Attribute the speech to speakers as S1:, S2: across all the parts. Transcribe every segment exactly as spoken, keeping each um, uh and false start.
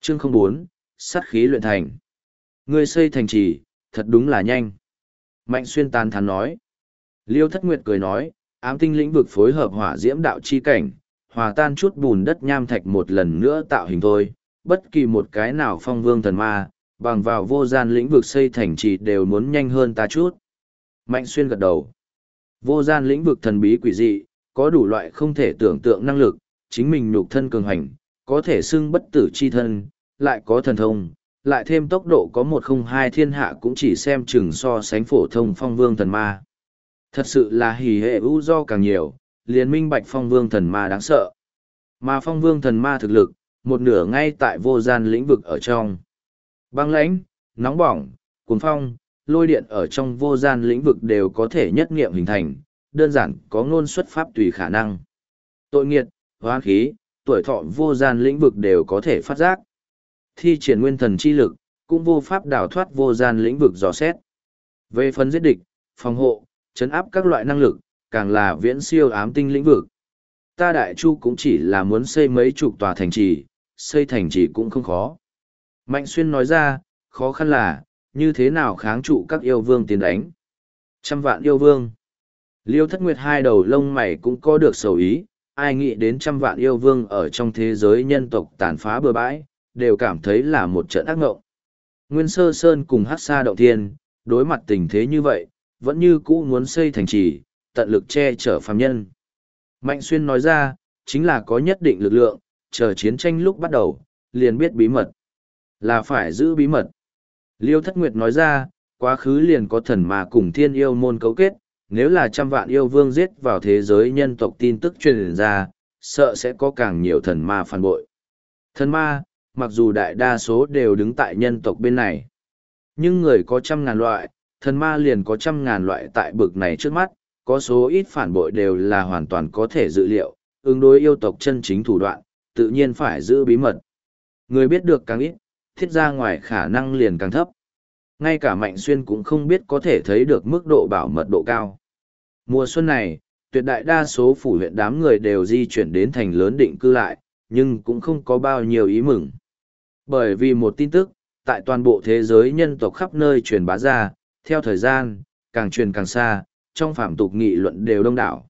S1: Chương không bốn, sắt khí luyện thành. Ngươi xây thành trì, thật đúng là nhanh. Mạnh Xuyên tán thán nói. Liêu Thất Nguyệt cười nói, ám tinh lĩnh vực phối hợp hỏa diễm đạo chi cảnh, hòa tan chút bùn đất nham thạch một lần nữa tạo hình thôi, bất kỳ một cái nào phong vương thần ma, bằng vào vô gian lĩnh vực xây thành trì đều muốn nhanh hơn ta chút. Mạnh Xuyên gật đầu. Vô gian lĩnh vực thần bí quỷ dị, có đủ loại không thể tưởng tượng năng lực, chính mình nhục thân cường hành, có thể xưng bất tử chi thân, lại có thần thông, lại thêm tốc độ có một không hai thiên hạ cũng chỉ xem chừng so sánh phổ thông phong vương thần ma. Thật sự là hỉ hệ ưu do càng nhiều, liền minh bạch phong vương thần ma đáng sợ. Mà phong vương thần ma thực lực, một nửa ngay tại vô gian lĩnh vực ở trong. Băng lãnh, nóng bỏng, cuồng phong, lôi điện ở trong vô gian lĩnh vực đều có thể nhất nghiệm hình thành, đơn giản có ngôn xuất pháp tùy khả năng. Tội nghiệt, hoán khí, tuổi thọ vô gian lĩnh vực đều có thể phát giác. Thi triển nguyên thần chi lực, cũng vô pháp đào thoát vô gian lĩnh vực dò xét. Về phần giết địch, phòng hộ, chấn áp các loại năng lực, càng là viễn siêu ám tinh lĩnh vực. Ta Đại Chu cũng chỉ là muốn xây mấy chục tòa thành trì, xây thành trì cũng không khó. Mạnh Xuyên nói ra, khó khăn là, như thế nào kháng trụ các yêu vương tiến đánh. Trăm vạn yêu vương. Liêu Thất Nguyệt hai đầu lông mày cũng có được sầu ý, ai nghĩ đến trăm vạn yêu vương ở trong thế giới nhân tộc tàn phá bừa bãi, đều cảm thấy là một trận ác ngộng. Nguyên Sơ Sơn cùng Hắc Sa Động Thiên, đối mặt tình thế như vậy, vẫn như cũ muốn xây thành trì, tận lực che chở phàm nhân. Mạnh Xuyên nói ra, chính là có nhất định lực lượng, chờ chiến tranh lúc bắt đầu, liền biết bí mật. Là phải giữ bí mật. Liêu Thất Nguyệt nói ra, quá khứ liền có thần mà cùng thiên yêu môn cấu kết, nếu là trăm vạn yêu vương giết vào thế giới nhân tộc tin tức truyền ra, sợ sẽ có càng nhiều thần ma phản bội. Thần ma, mặc dù đại đa số đều đứng tại nhân tộc bên này, nhưng người có trăm ngàn loại, thần ma liền có trăm ngàn loại tại bực này trước mắt, có số ít phản bội đều là hoàn toàn có thể dự liệu, ứng đối yêu tộc chân chính thủ đoạn, tự nhiên phải giữ bí mật. Người biết được càng ít, thiết ra ngoài khả năng liền càng thấp. Ngay cả Mạnh Xuyên cũng không biết có thể thấy được mức độ bảo mật độ cao. Mùa xuân này, tuyệt đại đa số phủ huyện đám người đều di chuyển đến thành lớn định cư lại, nhưng cũng không có bao nhiêu ý mừng. Bởi vì một tin tức, tại toàn bộ thế giới nhân tộc khắp nơi truyền bá ra, theo thời gian, càng truyền càng xa, trong phạm tục nghị luận đều đông đảo.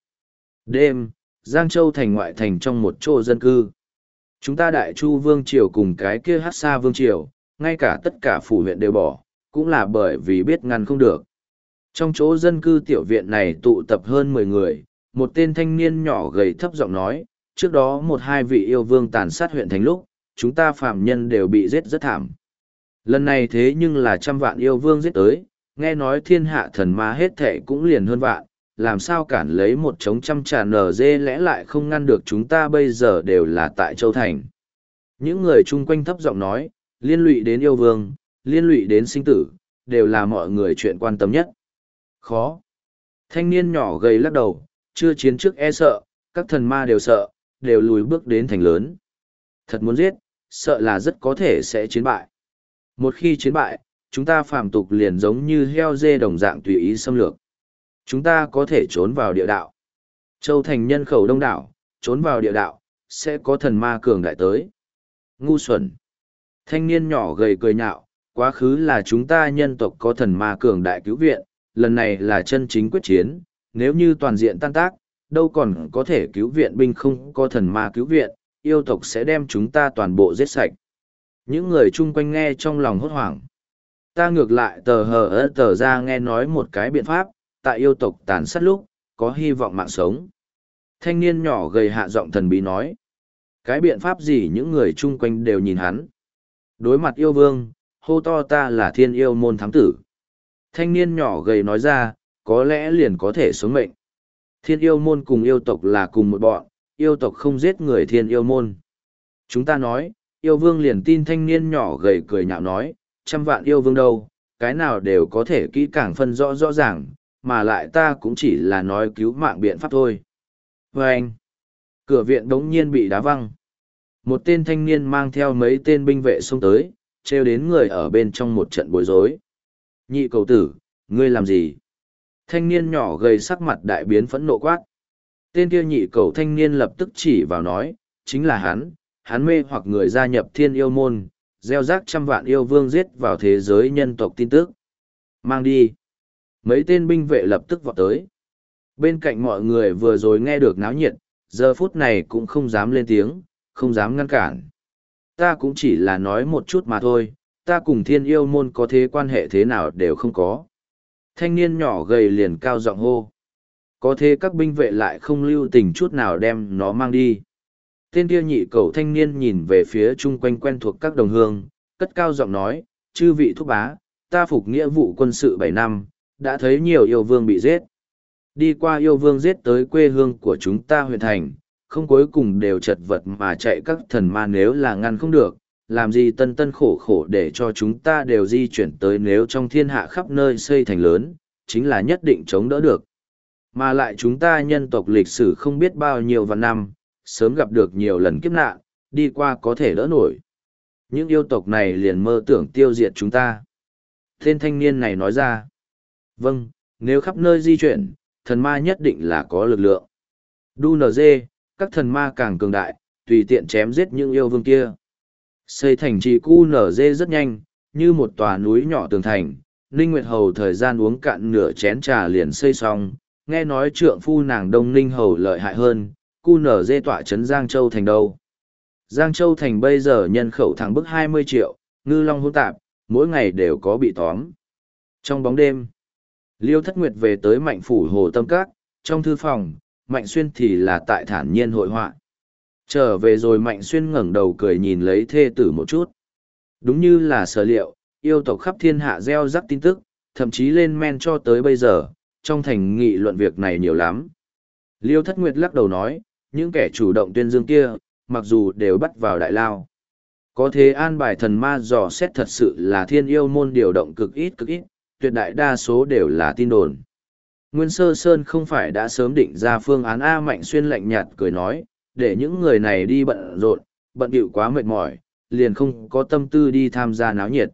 S1: Đêm, Giang Châu thành ngoại thành trong một chỗ dân cư. Chúng ta Đại Chu Vương Triều cùng cái kia Hắc Sa Vương Triều, ngay cả tất cả phủ huyện đều bỏ, cũng là bởi vì biết ngăn không được. Trong chỗ dân cư tiểu viện này tụ tập hơn mười người, một tên thanh niên nhỏ gầy thấp giọng nói, trước đó một hai vị yêu vương tàn sát huyện thành lúc, chúng ta phạm nhân đều bị giết rất thảm. Lần này thế nhưng là trăm vạn yêu vương giết tới, nghe nói thiên hạ thần ma hết thệ cũng liền hơn vạn, làm sao cản lấy một trống trăm trà nở dê lẽ lại không ngăn được chúng ta bây giờ đều là tại Châu Thành. Những người chung quanh thấp giọng nói, liên lụy đến yêu vương, liên lụy đến sinh tử, đều là mọi người chuyện quan tâm nhất. Khó. Thanh niên nhỏ gầy lắc đầu, chưa chiến trước e sợ, các thần ma đều sợ, đều lùi bước đến thành lớn. Thật muốn giết, sợ là rất có thể sẽ chiến bại. Một khi chiến bại, chúng ta phàm tục liền giống như heo dê đồng dạng tùy ý xâm lược. Chúng ta có thể trốn vào địa đạo. Châu thành nhân khẩu đông đảo, trốn vào địa đạo, sẽ có thần ma cường đại tới. Ngu xuẩn. Thanh niên nhỏ gầy cười nhạo, quá khứ là chúng ta nhân tộc có thần ma cường đại cứu viện, lần này là chân chính quyết chiến, nếu như toàn diện tan tác, đâu còn có thể cứu viện binh không có thần ma cứu viện, yêu tộc sẽ đem chúng ta toàn bộ giết sạch. Những người chung quanh nghe trong lòng hốt hoảng. Ta ngược lại tờ hờ ớt tờ ra nghe nói một cái biện pháp, tại yêu tộc tàn sát lúc, có hy vọng mạng sống. Thanh niên nhỏ gầy hạ giọng thần bí nói. Cái biện pháp gì những người chung quanh đều nhìn hắn. Đối mặt yêu vương, hô to ta là thiên yêu môn thám tử. Thanh niên nhỏ gầy nói ra, có lẽ liền có thể sống mệnh. Thiên yêu môn cùng yêu tộc là cùng một bọn, yêu tộc không giết người thiên yêu môn. Chúng ta nói, yêu vương liền tin thanh niên nhỏ gầy cười nhạo nói, trăm vạn yêu vương đâu, cái nào đều có thể kỹ càng phân rõ rõ ràng, mà lại ta cũng chỉ là nói cứu mạng biện pháp thôi. Và anh, cửa viện đống nhiên bị đá văng. Một tên thanh niên mang theo mấy tên binh vệ xông tới, treo đến người ở bên trong một trận bối rối. Nhị cầu tử, ngươi làm gì? Thanh niên nhỏ gầy sắc mặt đại biến phẫn nộ quát. Tên kia nhị cầu thanh niên lập tức chỉ vào nói, chính là hắn, hắn mê hoặc người gia nhập thiên yêu môn, gieo rắc trăm vạn yêu vương giết vào thế giới nhân tộc tin tức. Mang đi. Mấy tên binh vệ lập tức vọt tới. Bên cạnh mọi người vừa rồi nghe được náo nhiệt, giờ phút này cũng không dám lên tiếng, không dám ngăn cản. Ta cũng chỉ là nói một chút mà thôi, ta cùng thiên yêu môn có thế quan hệ thế nào đều không có. Thanh niên nhỏ gầy liền cao giọng hô. Có thế các binh vệ lại không lưu tình chút nào đem nó mang đi. Tên kia nhị cầu thanh niên nhìn về phía chung quanh quen thuộc các đồng hương, cất cao giọng nói, chư vị thúc bá, ta phục nghĩa vụ quân sự bảy năm, đã thấy nhiều yêu vương bị giết. Đi qua yêu vương giết tới quê hương của chúng ta huyện thành, không cuối cùng đều chật vật mà chạy các thần ma nếu là ngăn không được, làm gì tân tân khổ khổ để cho chúng ta đều di chuyển tới nếu trong thiên hạ khắp nơi xây thành lớn, chính là nhất định chống đỡ được. Mà lại chúng ta nhân tộc lịch sử không biết bao nhiêu vạn năm, sớm gặp được nhiều lần kiếp nạn, đi qua có thể đỡ nổi. Những yêu tộc này liền mơ tưởng tiêu diệt chúng ta. Tên thanh niên này nói ra, vâng, nếu khắp nơi di chuyển, thần ma nhất định là có lực lượng. Đu nờ dê, các thần ma càng cường đại, tùy tiện chém giết những yêu vương kia. Xây thành trì cu nở dê rất nhanh, như một tòa núi nhỏ tường thành, Ninh Nguyệt Hầu thời gian uống cạn nửa chén trà liền xây xong, nghe nói trượng phu nàng Đông Ninh Hầu lợi hại hơn, cu nở dê tọa trấn Giang Châu thành đâu. Giang Châu thành bây giờ nhân khẩu thẳng bức hai mươi triệu, ngư long hỗn tạp, mỗi ngày đều có bị tóm. Trong bóng đêm, Liêu Thất Nguyệt về tới Mạnh phủ Hồ Tâm Các, trong thư phòng, Mạnh Xuyên thì là tại thản nhiên hội họa. Trở về rồi Mạnh Xuyên ngẩng đầu cười nhìn lấy thê tử một chút. Đúng như là sở liệu, yêu tộc khắp thiên hạ gieo rắc tin tức, thậm chí lên men cho tới bây giờ, trong thành nghị luận việc này nhiều lắm. Liêu Thất Nguyệt lắc đầu nói, những kẻ chủ động tuyên dương kia, mặc dù đều bắt vào đại lao. Có thế an bài thần ma dò xét thật sự là thiên yêu môn điều động cực ít cực ít, tuyệt đại đa số đều là tin đồn. Nguyên Sơ Sơn không phải đã sớm định ra phương án A. Mạnh Xuyên lạnh nhạt cười nói, để những người này đi bận rộn, bận bịu quá mệt mỏi, liền không có tâm tư đi tham gia náo nhiệt.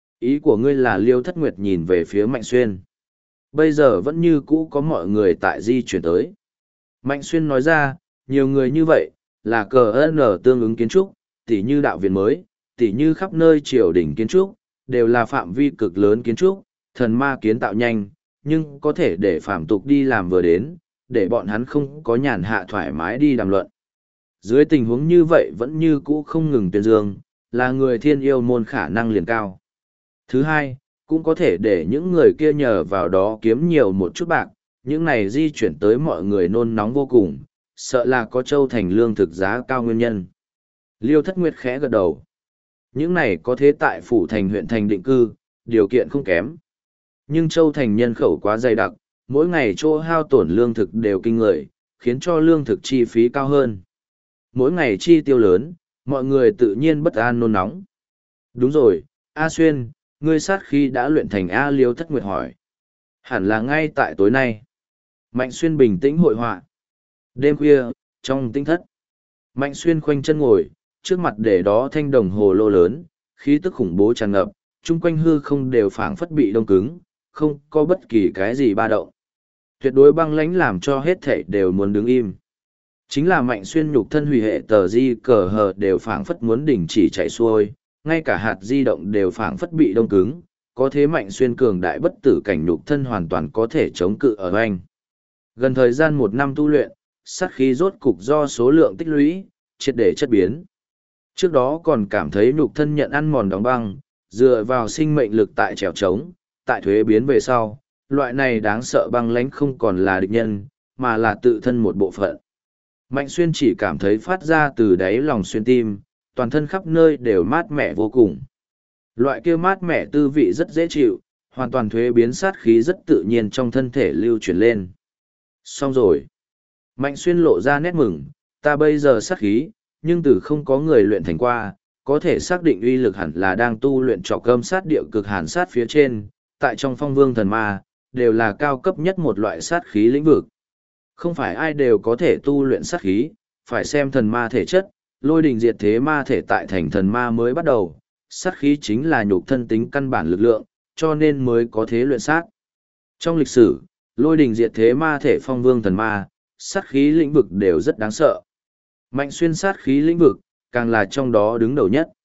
S1: Ý của ngươi là Liêu Thất Nguyệt nhìn về phía Mạnh Xuyên. Bây giờ vẫn như cũ có mọi người tại di chuyển tới. Mạnh Xuyên nói ra, nhiều người như vậy, là cờ ơn ở tương ứng kiến trúc, tỉ như đạo viện mới, tỉ như khắp nơi triều đỉnh kiến trúc, đều là phạm vi cực lớn kiến trúc, thần ma kiến tạo nhanh, nhưng có thể để phạm tục đi làm vừa đến, để bọn hắn không có nhàn hạ thoải mái đi đàm luận. Dưới tình huống như vậy vẫn như cũ không ngừng tuyên dương, là người thiên yêu môn khả năng liền cao. Thứ hai, cũng có thể để những người kia nhờ vào đó kiếm nhiều một chút bạc, những này di chuyển tới mọi người nôn nóng vô cùng, sợ là có châu thành lương thực giá cao nguyên nhân. Liêu Thất Nguyệt khẽ gật đầu. Những này có thế tại phủ thành huyện thành định cư, điều kiện không kém. Nhưng châu thành nhân khẩu quá dày đặc, mỗi ngày chỗ hao tổn lương thực đều kinh người, khiến cho lương thực chi phí cao hơn. Mỗi ngày chi tiêu lớn, mọi người tự nhiên bất an nôn nóng. Đúng rồi, A Xuyên, ngươi sát khi đã luyện thành A. Liêu Thất Nguyệt hỏi. Hẳn là ngay tại tối nay. Mạnh Xuyên bình tĩnh hội họa. Đêm khuya, trong tinh thất. Mạnh Xuyên khoanh chân ngồi, trước mặt để đó thanh đồng hồ lô lớn, khí tức khủng bố tràn ngập, chung quanh hư không đều phảng phất bị đông cứng, không có bất kỳ cái gì ba động. Tuyệt đối băng lãnh làm cho hết thảy đều muốn đứng im. Chính là Mạnh Xuyên nhục thân hủy hệ tờ di cờ hờ đều phảng phất muốn đình chỉ chạy xuôi, ngay cả hạt di động đều phảng phất bị đông cứng, có thế Mạnh Xuyên cường đại bất tử cảnh nhục thân hoàn toàn có thể chống cự ở anh. Gần thời gian một năm tu luyện, sát khí rốt cục do số lượng tích lũy, triệt để chất biến. Trước đó còn cảm thấy nhục thân nhận ăn mòn đóng băng, dựa vào sinh mệnh lực tại trèo trống, tại thuế biến về sau, loại này đáng sợ băng lãnh không còn là địch nhân, mà là tự thân một bộ phận. Mạnh Xuyên chỉ cảm thấy phát ra từ đáy lòng xuyên tim, toàn thân khắp nơi đều mát mẻ vô cùng. Loại kia mát mẻ tư vị rất dễ chịu, hoàn toàn thuế biến sát khí rất tự nhiên trong thân thể lưu chuyển lên. Xong rồi. Mạnh Xuyên lộ ra nét mừng, ta bây giờ sát khí, nhưng từ không có người luyện thành qua, có thể xác định uy lực hẳn là đang tu luyện trọc cơm sát địa cực hàn sát phía trên, tại trong phong vương thần ma, đều là cao cấp nhất một loại sát khí lĩnh vực. Không phải ai đều có thể tu luyện sát khí, phải xem thần ma thể chất, lôi đình diệt thế ma thể tại thành thần ma mới bắt đầu, sát khí chính là nhục thân tính căn bản lực lượng, cho nên mới có thế luyện sát. Trong lịch sử, lôi đình diệt thế ma thể phong vương thần ma, sát khí lĩnh vực đều rất đáng sợ. Mạnh Xuyên sát khí lĩnh vực, càng là trong đó đứng đầu nhất.